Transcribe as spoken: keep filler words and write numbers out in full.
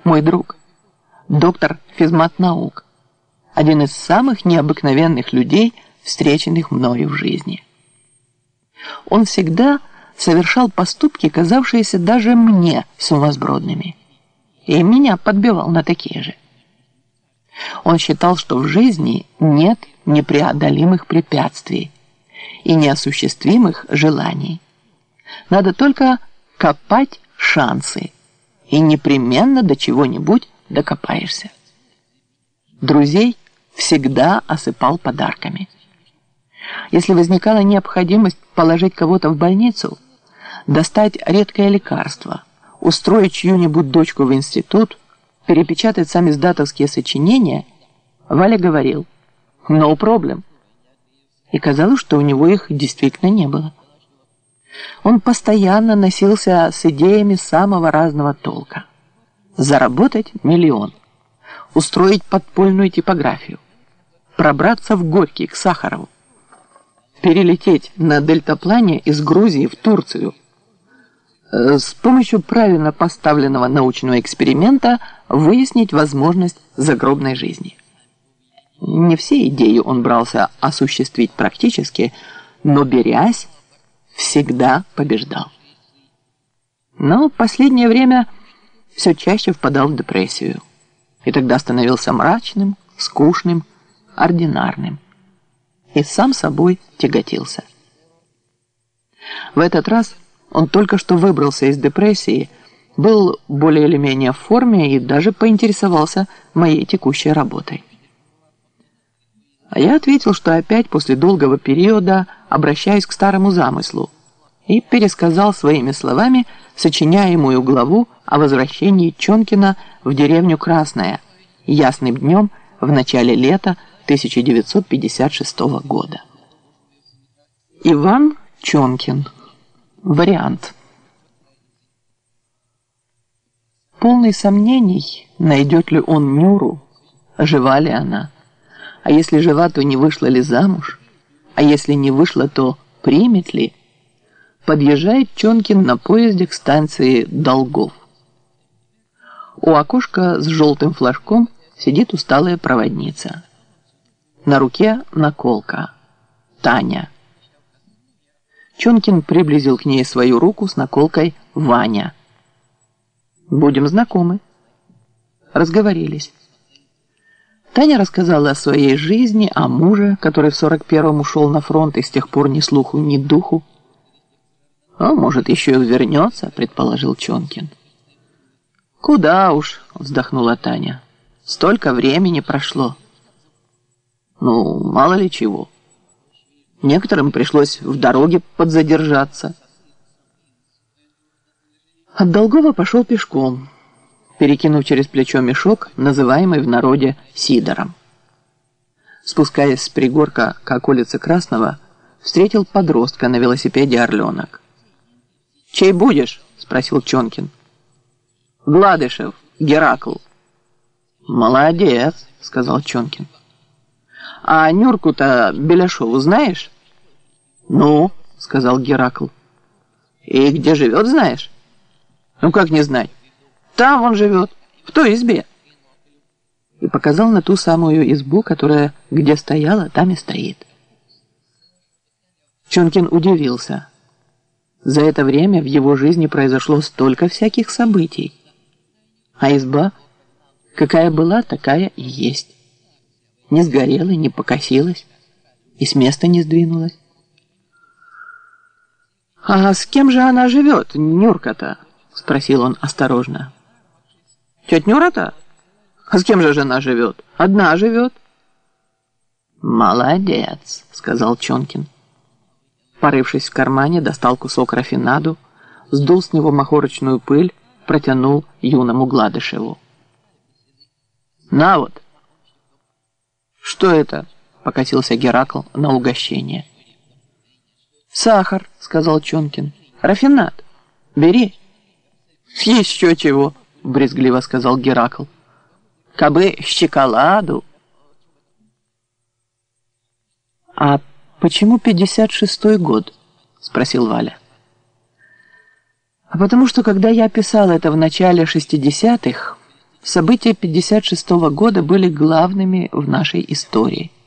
мой друг, доктор физмат-наук, один из самых необыкновенных людей, встреченных мною в жизни. Он всегда совершал поступки, казавшиеся даже мне сумасбродными, и меня подбивал на такие же. Он считал, что в жизни нет непреодолимых препятствий и неосуществимых желаний. Надо только копать шансы, и непременно до чего-нибудь докопаешься. Друзей всегда осыпал подарками. Если возникала необходимость положить кого-то в больницу, достать редкое лекарство, устроить чью-нибудь дочку в институт, перепечатать самиздатовские сочинения, Валя говорил «no problem». И казалось, что у него их действительно не было. Он постоянно носился с идеями самого разного толка. Заработать миллион, устроить подпольную типографию, пробраться в Горький к Сахарову, перелететь на дельтаплане из Грузии в Турцию, с помощью правильно поставленного научного эксперимента выяснить возможность загробной жизни. Не все идеи он брался осуществить практически, но, берясь, всегда побеждал. Но в последнее время все чаще впадал в депрессию, и тогда становился мрачным, скучным, ординарным, и сам собой тяготился. В этот раз он только что выбрался из депрессии, был более или менее в форме и даже поинтересовался моей текущей работой. А я ответил, что опять после долгого периода обращаюсь к старому замыслу и пересказал своими словами сочиняемую главу о возвращении Чонкина в деревню Красная ясным днем в начале лета тысяча девятьсот пятьдесят шестого года. Иван Чонкин. Вариант. Полный сомнений, найдет ли он Нюру, жива ли она, а если жива, то не вышла ли замуж, а если не вышла, то примет ли, подъезжает Чонкин на поезде к станции Долгов. У окошка с желтым флажком сидит усталая проводница. На руке наколка. Таня. Чонкин приблизил к ней свою руку с наколкой «Ваня». «Будем знакомы». Разговорились. Таня рассказала о своей жизни, о муже, который в сорок первом ушел на фронт и с тех пор ни слуху, ни духу. «А может, еще и вернется», — предположил Чонкин. «Куда уж», — вздохнула Таня. «Столько времени прошло». «Ну, мало ли чего. Некоторым пришлось в дороге подзадержаться». От Долгова пошел пешком, перекинув через плечо мешок, называемый в народе сидором. Спускаясь с пригорка к околице Красного, встретил подростка на велосипеде «Орленок». «Чей будешь?» – спросил Чонкин. «Гладышев, Геракл». «Молодец», – сказал Чонкин. «А Нюрку-то Беляшову знаешь?» «Ну», — сказал Геракл. «И где живет, знаешь?» «Ну как не знать? Там он живет, в той избе». И показал на ту самую избу, которая где стояла, там и стоит. Чонкин удивился. За это время в его жизни произошло столько всяких событий. А изба, какая была, такая и есть. Не сгорела, не покосилась и с места не сдвинулась. «А с кем же она живет, Нюрка-то?» — спросил он осторожно. «Тетя Нюра-то? А с кем же жена живет? Одна живет». «Молодец», — сказал Чонкин. Порывшись в кармане, достал кусок рафинаду, сдул с него махорочную пыль, протянул юному Гладышеву. «На вот». «Что это?» — покосился Геракл на угощение. «Сахар», — сказал Чонкин. «Рафинад. Бери». «Еще чего», — брезгливо сказал Геракл. «Кабы щеколаду». «А почему пятьдесят шестой год?» — спросил Валя. «А потому что, когда я писал это в начале шестидесятых, События пятьдесят шестого года были главными в нашей истории.